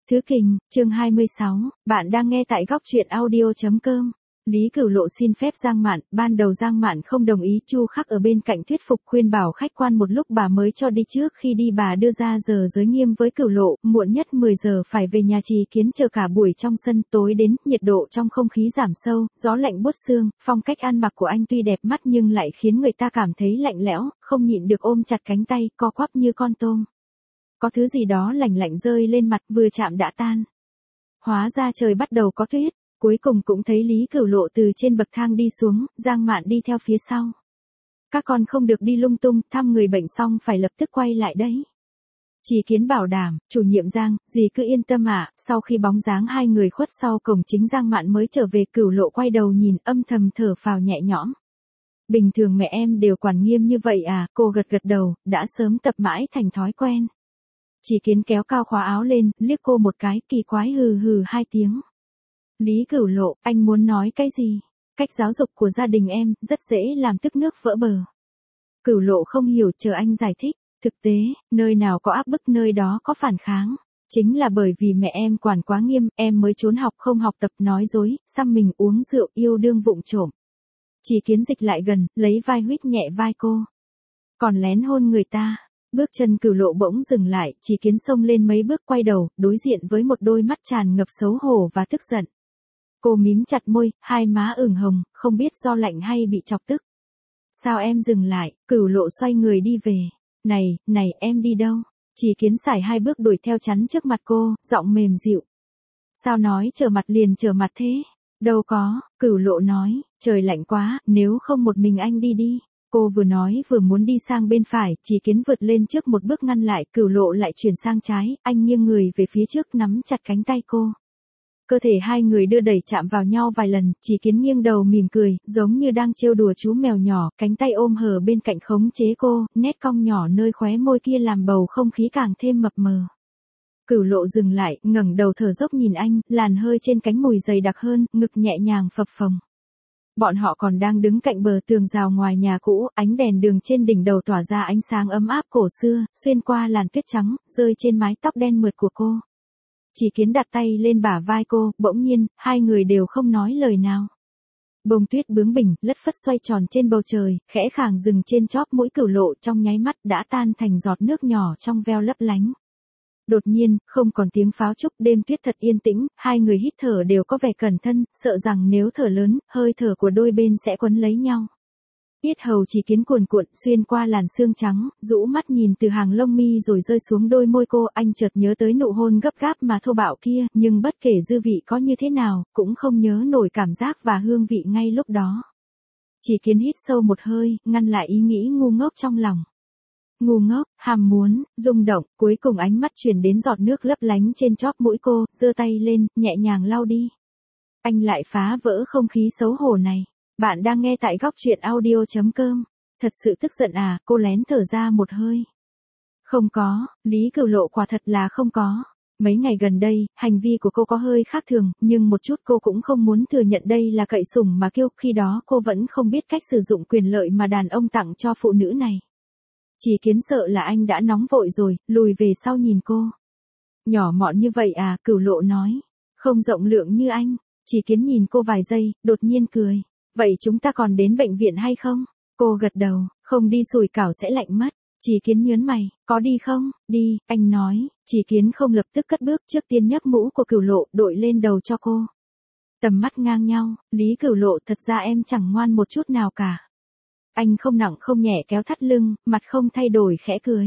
Thứ Kình, chương 26, bạn đang nghe tại góc truyện audio.com. Lý Cửu Lộ xin phép Giang Mạn, ban đầu Giang Mạn không đồng ý, Chu Khắc ở bên cạnh thuyết phục khuyên bảo khách quan một lúc bà mới cho đi, trước khi đi bà đưa ra giờ giới nghiêm với Cửu Lộ, muộn nhất 10 giờ phải về nhà. Trì Kiến chờ cả buổi trong sân, tối đến, nhiệt độ trong không khí giảm sâu, gió lạnh buốt xương, phong cách ăn mặc của anh tuy đẹp mắt nhưng lại khiến người ta cảm thấy lạnh lẽo, không nhịn được ôm chặt cánh tay, co quắp như con tôm. Có thứ gì đó lạnh lạnh rơi lên mặt, vừa chạm đã tan. Hóa ra trời bắt đầu có tuyết. Cuối cùng cũng thấy Lý Cửu Lộ từ trên bậc thang đi xuống, Giang Mạn đi theo phía sau. Các con không được đi lung tung, thăm người bệnh xong phải lập tức quay lại đấy. Trì Kiến bảo đảm, chủ nhiệm Giang, dì cứ yên tâm ạ. Sau khi bóng dáng hai người khuất sau cổng chính, Giang Mạn mới trở về. Cửu Lộ quay đầu nhìn, âm thầm thở phào nhẹ nhõm. Bình thường mẹ em đều quản nghiêm như vậy à? Cô gật gật đầu, đã sớm tập mãi thành thói quen. Trì Kiến kéo cao khóa áo lên, liếc cô một cái, kỳ quái hừ hừ hai tiếng. Lý Cửu Lộ, anh muốn nói cái gì? Cách giáo dục của gia đình em, rất dễ làm tức nước vỡ bờ. Cửu Lộ không hiểu, chờ anh giải thích. Thực tế, nơi nào có áp bức nơi đó có phản kháng. Chính là bởi vì mẹ em quản quá nghiêm, em mới trốn học không học tập, nói dối, xăm mình, uống rượu, yêu đương vụng trộm. Trì Kiến dịch lại gần, lấy vai huýt nhẹ vai cô. Còn lén hôn người ta. Bước chân Cửu Lộ bỗng dừng lại, Trì Kiến xông lên mấy bước, quay đầu, đối diện với một đôi mắt tràn ngập xấu hổ và tức giận. Cô mím chặt môi, hai má ửng hồng, không biết do lạnh hay bị chọc tức. Sao em dừng lại? Cửu Lộ xoay người đi về. Này, em đi đâu? Trì Kiến sải hai bước đuổi theo, chắn trước mặt cô, giọng mềm dịu. Sao nói trở mặt liền trở mặt thế? Đâu có, Cửu Lộ nói, trời lạnh quá, nếu không một mình anh đi đi. Cô vừa nói vừa muốn đi sang bên phải, Trì Kiến vượt lên trước một bước ngăn lại, Cửu Lộ lại chuyển sang trái, anh nghiêng người về phía trước nắm chặt cánh tay cô. Cơ thể hai người đưa đẩy chạm vào nhau vài lần, Trì Kiến nghiêng đầu mỉm cười, giống như đang trêu đùa chú mèo nhỏ, cánh tay ôm hở bên cạnh khống chế cô, nét cong nhỏ nơi khóe môi kia làm bầu không khí càng thêm mập mờ. Cửu Lộ dừng lại, ngẩng đầu thở dốc nhìn anh, làn hơi trên cánh mùi dày đặc hơn, ngực nhẹ nhàng phập phồng. Bọn họ còn đang đứng cạnh bờ tường rào ngoài nhà cũ, ánh đèn đường trên đỉnh đầu tỏa ra ánh sáng ấm áp cổ xưa, xuyên qua làn tuyết trắng, rơi trên mái tóc đen mượt của cô. Trì Kiến đặt tay lên bả vai cô, bỗng nhiên, hai người đều không nói lời nào. Bông tuyết bướng bỉnh, lất phất xoay tròn trên bầu trời, khẽ khàng dừng trên chóp mũi Cửu Lộ, trong nháy mắt đã tan thành giọt nước nhỏ trong veo lấp lánh. Đột nhiên, không còn tiếng pháo trúc, đêm tuyết thật yên tĩnh, hai người hít thở đều có vẻ cẩn thân, sợ rằng nếu thở lớn, hơi thở của đôi bên sẽ quấn lấy nhau. Yết hầu Trì Kiến cuồn cuộn, xuyên qua làn xương trắng, rũ mắt nhìn từ hàng lông mi rồi rơi xuống đôi môi cô, anh chợt nhớ tới nụ hôn gấp gáp mà thô bạo kia, nhưng bất kể dư vị có như thế nào, cũng không nhớ nổi cảm giác và hương vị ngay lúc đó. Trì Kiến hít sâu một hơi, ngăn lại ý nghĩ ngu ngốc trong lòng. Ngu ngốc, ham muốn, rung động, cuối cùng ánh mắt chuyển đến giọt nước lấp lánh trên chóp mũi cô, giơ tay lên, nhẹ nhàng lau đi. Anh lại phá vỡ không khí xấu hổ này. Bạn đang nghe tại góc truyện audio.com. Thật sự tức giận à? Cô lén thở ra một hơi. Không có, Lý Cửu Lộ quả thật là không có. Mấy ngày gần đây, hành vi của cô có hơi khác thường, nhưng một chút cô cũng không muốn thừa nhận đây là cậy sủng mà kêu, khi đó cô vẫn không biết cách sử dụng quyền lợi mà đàn ông tặng cho phụ nữ này. Trì Kiến sợ là anh đã nóng vội rồi, lùi về sau nhìn cô. Nhỏ mọn như vậy à? Cửu Lộ nói. Không rộng lượng như anh. Trì Kiến nhìn cô vài giây, đột nhiên cười. Vậy chúng ta còn đến bệnh viện hay không? Cô gật đầu, không đi sủi cảo sẽ lạnh mất. Trì Kiến nhớn mày, có đi không? Đi, anh nói. Trì Kiến không lập tức cất bước, trước tiên nhấc mũ của Cửu Lộ đội lên đầu cho cô. Tầm mắt ngang nhau, Lý Cửu Lộ, thật ra em chẳng ngoan một chút nào cả. Anh không nặng không nhẹ kéo thắt lưng, mặt không thay đổi khẽ cười.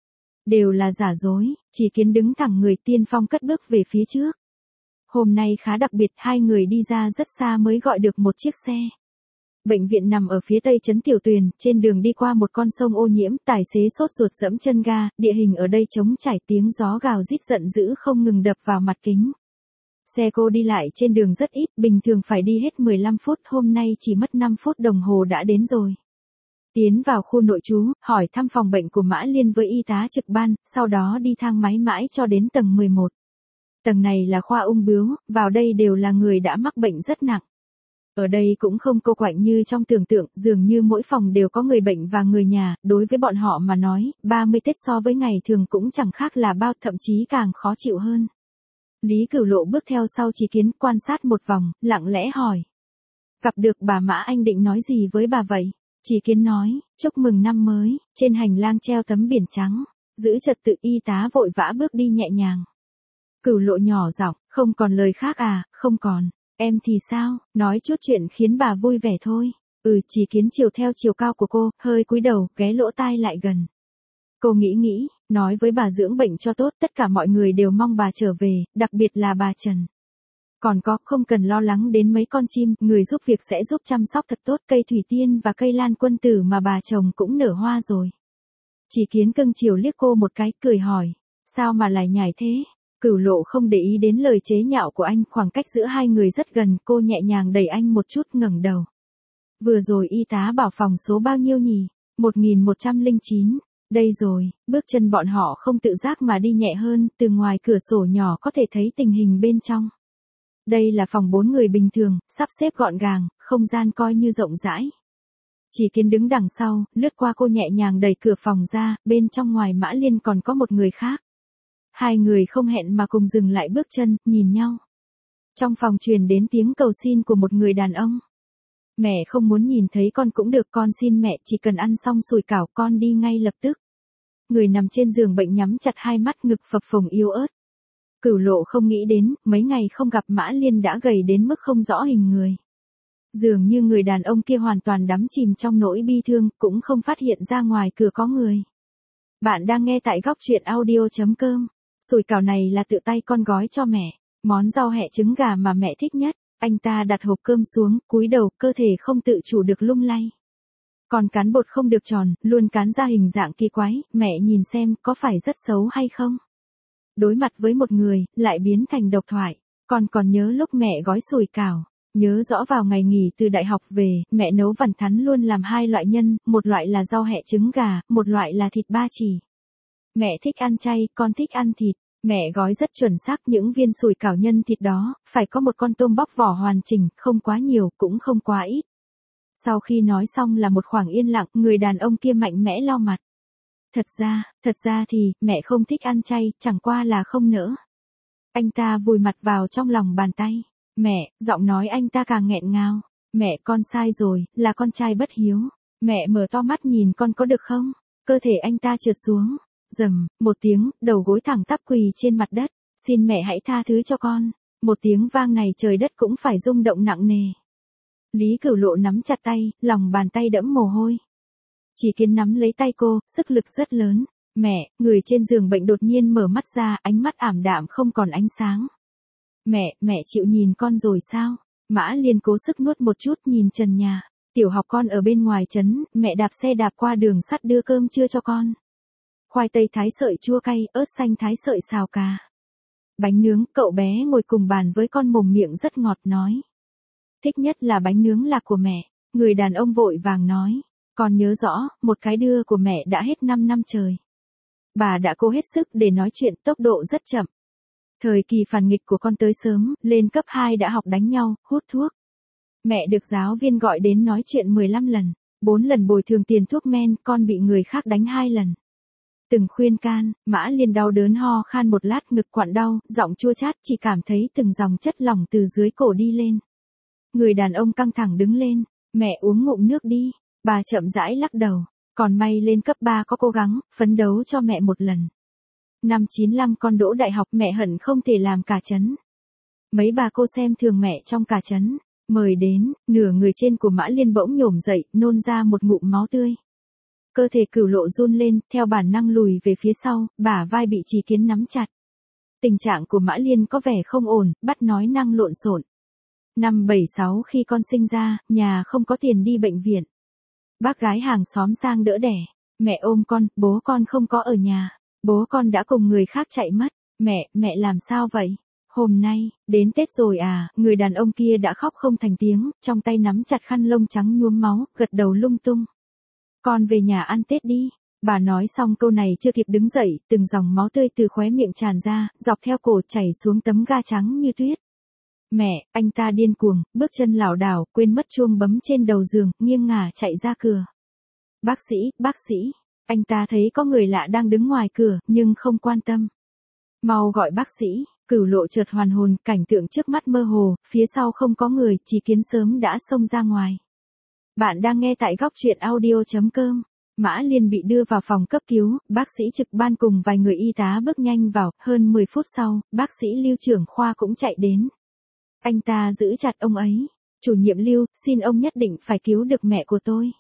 Đều là giả dối. Trì Kiến đứng thẳng người, tiên phong cất bước về phía trước. Hôm nay khá đặc biệt, hai người đi ra rất xa mới gọi được một chiếc xe. Bệnh viện nằm ở phía tây trấn Tiểu Tuyền, trên đường đi qua một con sông ô nhiễm, tài xế sốt ruột giẫm chân ga, địa hình ở đây trống trải, tiếng gió gào rít giận dữ không ngừng đập vào mặt kính. Xe cô đi lại trên đường rất ít, bình thường phải đi hết 15 phút, hôm nay chỉ mất 5 phút đồng hồ đã đến rồi. Tiến vào khu nội trú, hỏi thăm phòng bệnh của Mã Liên với y tá trực ban, sau đó đi thang máy mãi cho đến tầng 11. Tầng này là khoa ung bướu, vào đây đều là người đã mắc bệnh rất nặng. Ở đây cũng không cô quạnh như trong tưởng tượng, dường như mỗi phòng đều có người bệnh và người nhà, đối với bọn họ mà nói, 30 Tết so với ngày thường cũng chẳng khác là bao, thậm chí càng khó chịu hơn. Lý Cửu Lộ bước theo sau Chỉ Kiến quan sát một vòng, lặng lẽ hỏi. Gặp được bà Mã anh định nói gì với bà vậy? Chỉ Kiến nói, chúc mừng năm mới, trên hành lang treo tấm biển trắng, giữ trật tự y tá vội vã bước đi nhẹ nhàng. Cửu Lộ nhỏ giọng, không còn lời khác à, không còn, em thì sao, nói chút chuyện khiến bà vui vẻ thôi. Chỉ Kiến chiều theo chiều cao của cô, hơi cúi đầu, ghé lỗ tai lại gần. Cô nghĩ, nói với bà dưỡng bệnh cho tốt, tất cả mọi người đều mong bà trở về, đặc biệt là bà Trần. Còn có, không cần lo lắng đến mấy con chim, người giúp việc sẽ giúp chăm sóc thật tốt, cây thủy tiên và cây lan quân tử mà bà trồng cũng nở hoa rồi. Chỉ Kiến cưng chiều liếc cô một cái, cười hỏi, sao mà lại nhảy thế? Cửu Lộ không để ý đến lời chế nhạo của anh, khoảng cách giữa hai người rất gần, cô nhẹ nhàng đẩy anh một chút, ngẩng đầu. Vừa rồi y tá bảo phòng số bao nhiêu nhỉ? 1109. Đây rồi, bước chân bọn họ không tự giác mà đi nhẹ hơn, từ ngoài cửa sổ nhỏ có thể thấy tình hình bên trong. Đây là phòng 4 người bình thường, sắp xếp gọn gàng, không gian coi như rộng rãi. Chỉ Kiến đứng đằng sau, lướt qua cô nhẹ nhàng đẩy cửa phòng ra, bên trong ngoài Mã Liên còn có một người khác. Hai người không hẹn mà cùng dừng lại bước chân, nhìn nhau. Trong phòng truyền đến tiếng cầu xin của một người đàn ông. Mẹ không muốn nhìn thấy con cũng được, con xin mẹ, chỉ cần ăn xong sủi cảo con đi ngay lập tức. Người nằm trên giường bệnh nhắm chặt hai mắt, ngực phập phồng yếu ớt. Cửu Lộ không nghĩ đến, mấy ngày không gặp Mã Liên đã gầy đến mức không rõ hình người. Dường như người đàn ông kia hoàn toàn đắm chìm trong nỗi bi thương, cũng không phát hiện ra ngoài cửa có người. Bạn đang nghe tại góc truyện audio.com. Sủi cảo này là tự tay con gói cho mẹ, món rau hẹ trứng gà mà mẹ thích nhất. Anh ta đặt hộp cơm xuống, cúi đầu, cơ thể không tự chủ được lung lay. Còn cán bột không được tròn, luôn cán ra hình dạng kỳ quái, mẹ nhìn xem có phải rất xấu hay không? Đối mặt với một người, lại biến thành độc thoại. Con còn nhớ lúc mẹ gói sủi cảo, nhớ rõ vào ngày nghỉ từ đại học về, mẹ nấu vằn thắn luôn làm hai loại nhân, một loại là rau hẹ trứng gà, một loại là thịt ba chỉ. Mẹ thích ăn chay, con thích ăn thịt. Mẹ gói rất chuẩn xác, những viên sủi cảo nhân thịt đó, phải có một con tôm bóc vỏ hoàn chỉnh, không quá nhiều, cũng không quá ít. Sau khi nói xong là một khoảng yên lặng, người đàn ông kia mạnh mẽ lau mặt. Thật ra thì, mẹ không thích ăn chay, chẳng qua là không nỡ. Anh ta vùi mặt vào trong lòng bàn tay. Mẹ, giọng nói anh ta càng nghẹn ngào. Mẹ, con sai rồi, là con trai bất hiếu. Mẹ mở to mắt nhìn con có được không? Cơ thể anh ta trượt xuống. Rầm, một tiếng, đầu gối thẳng tắp quỳ trên mặt đất. Xin mẹ hãy tha thứ cho con. Một tiếng vang này trời đất cũng phải rung động nặng nề. Lý Cửu Lộ nắm chặt tay, lòng bàn tay đẫm mồ hôi. Chỉ Kiến nắm lấy tay cô, sức lực rất lớn. Mẹ, người trên giường bệnh đột nhiên mở mắt ra, ánh mắt ảm đạm không còn ánh sáng. Mẹ chịu nhìn con rồi sao? Mã Liên cố sức nuốt một chút, nhìn trần nhà. Tiểu học con ở bên ngoài trấn, mẹ đạp xe đạp qua đường sắt đưa cơm trưa cho con. Khoai tây thái sợi chua cay, ớt xanh thái sợi xào cà. Bánh nướng, cậu bé ngồi cùng bàn với con mồm miệng rất ngọt nói. Thích nhất là bánh nướng là của mẹ. Người đàn ông vội vàng nói. Con nhớ rõ, một cái đưa của mẹ đã hết 5 năm trời. Bà đã cố hết sức để nói chuyện, tốc độ rất chậm. Thời kỳ phản nghịch của con tới sớm, lên cấp 2 đã học đánh nhau, hút thuốc. Mẹ được giáo viên gọi đến nói chuyện 15 lần, 4 lần bồi thường tiền thuốc men, con bị người khác đánh 2 lần. Từng khuyên can, Mã Liên đau đớn ho khan một lát, ngực quặn đau, giọng chua chát, chỉ cảm thấy từng dòng chất lỏng từ dưới cổ đi lên. Người đàn ông căng thẳng đứng lên, mẹ uống ngụm nước đi. Bà chậm rãi lắc đầu, còn may lên cấp 3 có cố gắng, phấn đấu cho mẹ một lần. Năm 95 con đỗ đại học, mẹ hận không thể làm cả trấn. Mấy bà cô xem thường mẹ trong cả trấn, mời đến, nửa người trên của Mã Liên bỗng nhổm dậy, nôn ra một ngụm máu tươi. Cơ thể Cửu Lộ run lên, theo bản năng lùi về phía sau, bả vai bị Chỉ Kiến nắm chặt. Tình trạng của Mã Liên có vẻ không ổn, bắt nói năng lộn xộn. Năm 76 khi con sinh ra, nhà không có tiền đi bệnh viện. Bác gái hàng xóm sang đỡ đẻ. Mẹ ôm con, bố con không có ở nhà. Bố con đã cùng người khác chạy mất. Mẹ làm sao vậy? Hôm nay, đến Tết rồi à? Người đàn ông kia đã khóc không thành tiếng, trong tay nắm chặt khăn lông trắng nhuốm máu, gật đầu lung tung. Con về nhà ăn Tết đi. Bà nói xong câu này chưa kịp đứng dậy, từng dòng máu tươi từ khóe miệng tràn ra, dọc theo cổ chảy xuống tấm ga trắng như tuyết. Mẹ, anh ta điên cuồng, bước chân lảo đảo, quên mất chuông bấm trên đầu giường, nghiêng ngả chạy ra cửa. Bác sĩ, anh ta thấy có người lạ đang đứng ngoài cửa, nhưng không quan tâm. Mau gọi bác sĩ, Cửu Lộ chợt hoàn hồn, cảnh tượng trước mắt mơ hồ, phía sau không có người, Chỉ Kiến sớm đã xông ra ngoài. Bạn đang nghe tại góc truyện audio.com. Mã Liên bị đưa vào phòng cấp cứu, bác sĩ trực ban cùng vài người y tá bước nhanh vào, hơn 10 phút sau, bác sĩ Lưu trưởng khoa cũng chạy đến. Anh ta giữ chặt ông ấy. Chủ nhiệm Lưu, xin ông nhất định phải cứu được mẹ của tôi.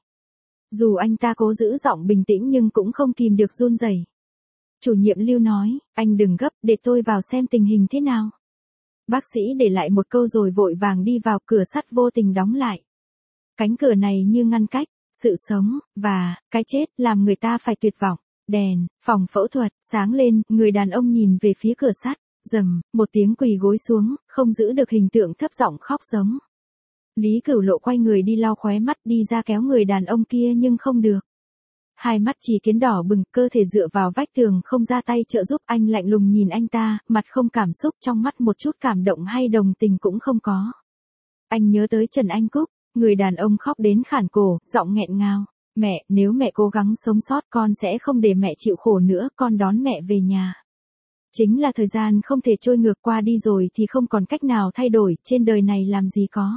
Dù anh ta cố giữ giọng bình tĩnh nhưng cũng không kìm được run rẩy. Chủ nhiệm Lưu nói, anh đừng gấp, để tôi vào xem tình hình thế nào. Bác sĩ để lại một câu rồi vội vàng đi vào, cửa sắt vô tình đóng lại. Cánh cửa này như ngăn cách, sự sống, và, cái chết, làm người ta phải tuyệt vọng. Đèn, phòng phẫu thuật, sáng lên, người đàn ông nhìn về phía cửa sắt, rầm, một tiếng quỳ gối xuống, không giữ được hình tượng thấp giọng khóc giống. Lý Cửu Lộ quay người đi lau khóe mắt đi ra kéo người đàn ông kia nhưng không được. Hai mắt Chỉ Kiến đỏ bừng, cơ thể dựa vào vách tường không ra tay trợ giúp, anh lạnh lùng nhìn anh ta, mặt không cảm xúc, trong mắt một chút cảm động hay đồng tình cũng không có. Anh nhớ tới Trần Anh Cúc, người đàn ông khóc đến khản cổ, giọng nghẹn ngào. Mẹ, nếu mẹ cố gắng sống sót con sẽ không để mẹ chịu khổ nữa, con đón mẹ về nhà. Chính là thời gian không thể trôi ngược qua đi rồi thì không còn cách nào thay đổi, trên đời này làm gì có.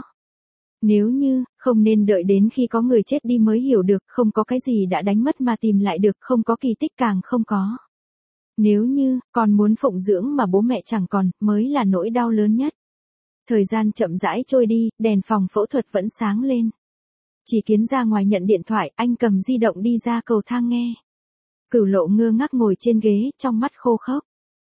Nếu như, không nên đợi đến khi có người chết đi mới hiểu được, không có cái gì đã đánh mất mà tìm lại được, không có kỳ tích càng không có. Nếu như, con muốn phụng dưỡng mà bố mẹ chẳng còn, mới là nỗi đau lớn nhất. Thời gian chậm rãi trôi đi, đèn phòng phẫu thuật vẫn sáng lên. Chỉ Kiến ra ngoài nhận điện thoại, anh cầm di động đi ra cầu thang nghe. Cửu Lộ ngơ ngác ngồi trên ghế, trong mắt khô khốc.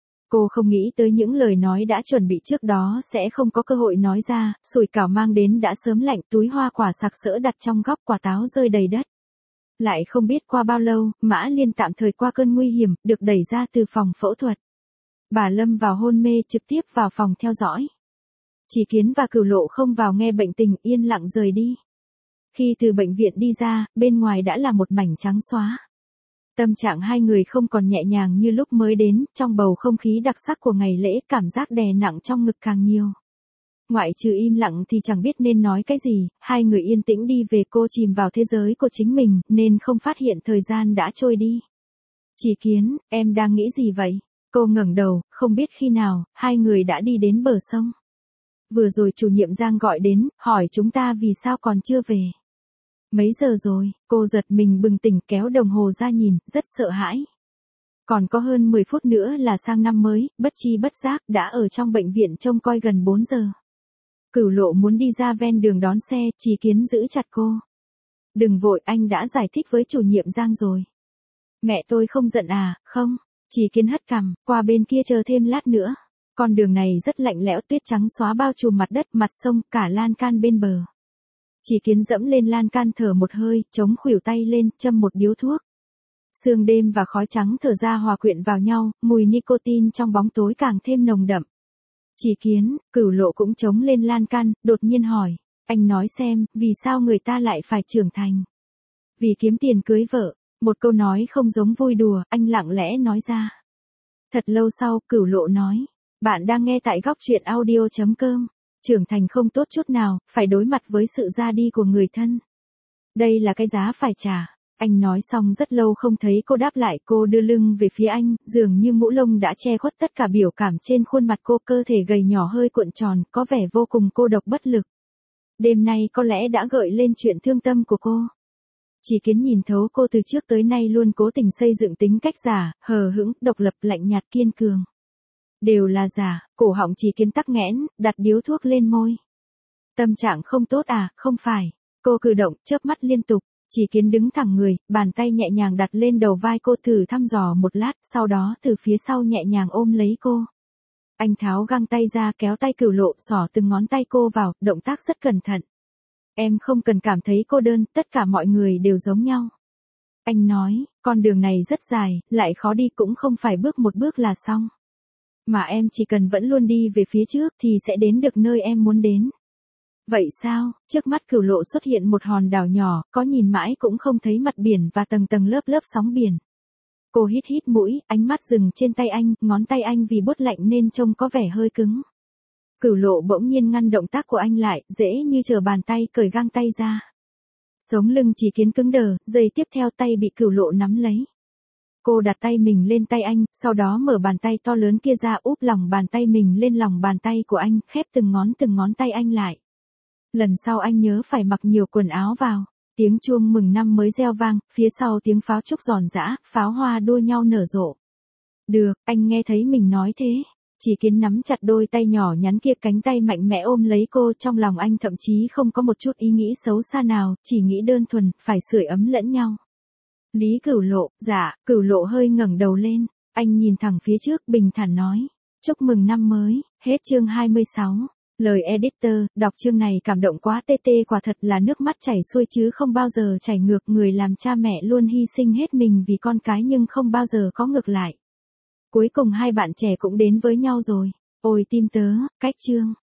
Cô không nghĩ tới những lời nói đã chuẩn bị trước đó sẽ không có cơ hội nói ra, sủi cảo mang đến đã sớm lạnh, túi hoa quả sặc sỡ đặt trong góc, quả táo rơi đầy đất. Lại không biết qua bao lâu, Mã Liên tạm thời qua cơn nguy hiểm, được đẩy ra từ phòng phẫu thuật. Bà lâm vào hôn mê, trực tiếp vào phòng theo dõi. Chỉ Kiến và Cửu Lộ không vào nghe bệnh tình, yên lặng rời đi. Khi từ bệnh viện đi ra, bên ngoài đã là một mảnh trắng xóa. Tâm trạng hai người không còn nhẹ nhàng như lúc mới đến, trong bầu không khí đặc sắc của ngày lễ, cảm giác đè nặng trong ngực càng nhiều. Ngoại trừ im lặng thì chẳng biết nên nói cái gì, hai người yên tĩnh đi về, cô chìm vào thế giới của chính mình, nên không phát hiện thời gian đã trôi đi. Chỉ Kiến, em đang nghĩ gì vậy? Cô ngẩng đầu, không biết khi nào, hai người đã đi đến bờ sông. Vừa rồi chủ nhiệm Giang gọi đến, hỏi chúng ta vì sao còn chưa về. Mấy giờ rồi, cô giật mình bừng tỉnh kéo đồng hồ ra nhìn, rất sợ hãi. Còn có hơn 10 phút nữa là sang năm mới, bất chi bất giác đã ở trong bệnh viện trông coi gần 4 giờ. Cửu Lộ muốn đi ra ven đường đón xe, Chỉ Kiến giữ chặt cô. Đừng vội, anh đã giải thích với chủ nhiệm Giang rồi. Mẹ tôi không giận à, không? Chỉ Kiến hất cằm, qua bên kia chờ thêm lát nữa. Con đường này rất lạnh lẽo, tuyết trắng xóa bao trùm mặt đất, mặt sông, cả lan can bên bờ. Chỉ Kiến dẫm lên lan can thở một hơi, chống khuỷu tay lên, châm một điếu thuốc. Sương đêm và khói trắng thở ra hòa quyện vào nhau, mùi nicotine trong bóng tối càng thêm nồng đậm. Chỉ Kiến, Cửu Lộ cũng chống lên lan can, đột nhiên hỏi, anh nói xem, vì sao người ta lại phải trưởng thành? Vì kiếm tiền cưới vợ. Một câu nói không giống vui đùa, anh lặng lẽ nói ra. Thật lâu sau, Cửu Lộ nói, bạn đang nghe tại góc truyện audio.com. Trưởng thành không tốt chút nào, phải đối mặt với sự ra đi của người thân. Đây là cái giá phải trả. Anh nói xong rất lâu không thấy cô đáp lại, cô đưa lưng về phía anh, dường như mũ lông đã che khuất tất cả biểu cảm trên khuôn mặt cô, cơ thể gầy nhỏ hơi cuộn tròn, có vẻ vô cùng cô độc bất lực. Đêm nay có lẽ đã gợi lên chuyện thương tâm của cô. Chỉ Kiến nhìn thấu cô từ trước tới nay luôn cố tình xây dựng tính cách giả, hờ hững, độc lập, lạnh nhạt, kiên cường. Đều là giả, cổ họng Chỉ Kiến tắc nghẽn, đặt điếu thuốc lên môi. Tâm trạng không tốt à, không phải. Cô cử động, chớp mắt liên tục. Chỉ Kiến đứng thẳng người, bàn tay nhẹ nhàng đặt lên đầu vai cô, thử thăm dò một lát, sau đó từ phía sau nhẹ nhàng ôm lấy cô. Anh tháo găng tay ra, kéo tay Cửu Lộ, xỏ từng ngón tay cô vào, động tác rất cẩn thận. Em không cần cảm thấy cô đơn, tất cả mọi người đều giống nhau. Anh nói, con đường này rất dài, lại khó đi, cũng không phải bước một bước là xong. Mà em chỉ cần vẫn luôn đi về phía trước thì sẽ đến được nơi em muốn đến. Vậy sao? Trước mắt Cửu Lộ xuất hiện một hòn đảo nhỏ, có nhìn mãi cũng không thấy mặt biển và tầng tầng lớp lớp sóng biển. Cô hít hít mũi, ánh mắt dừng trên tay anh, ngón tay anh vì buốt lạnh nên trông có vẻ hơi cứng. Cửu Lộ bỗng nhiên ngăn động tác của anh lại, dễ như trở bàn tay cởi găng tay ra. Sống lưng Chỉ Kiến cứng đờ, giây tiếp theo tay bị Cửu Lộ nắm lấy. Cô đặt tay mình lên tay anh, sau đó mở bàn tay to lớn kia ra úp lòng bàn tay mình lên lòng bàn tay của anh, khép từng ngón tay anh lại. Lần sau anh nhớ phải mặc nhiều quần áo vào. Tiếng chuông mừng năm mới reo vang, phía sau tiếng pháo trúc giòn giã, pháo hoa đua nhau nở rộ. Được, anh nghe thấy mình nói thế. Chỉ Kiến nắm chặt đôi tay nhỏ nhắn kia, cánh tay mạnh mẽ ôm lấy cô, trong lòng anh thậm chí không có một chút ý nghĩ xấu xa nào, chỉ nghĩ đơn thuần, phải sưởi ấm lẫn nhau. Lý Cửu Lộ, dạ, Cửu Lộ hơi ngẩng đầu lên, anh nhìn thẳng phía trước, bình thản nói. Chúc mừng năm mới, hết chương 26. Lời editor, đọc chương này cảm động quá tê tê, quả thật là nước mắt chảy xuôi chứ không bao giờ chảy ngược, người làm cha mẹ luôn hy sinh hết mình vì con cái nhưng không bao giờ có ngược lại. Cuối cùng hai bạn trẻ cũng đến với nhau rồi. Ôi tim tớ, cách chương.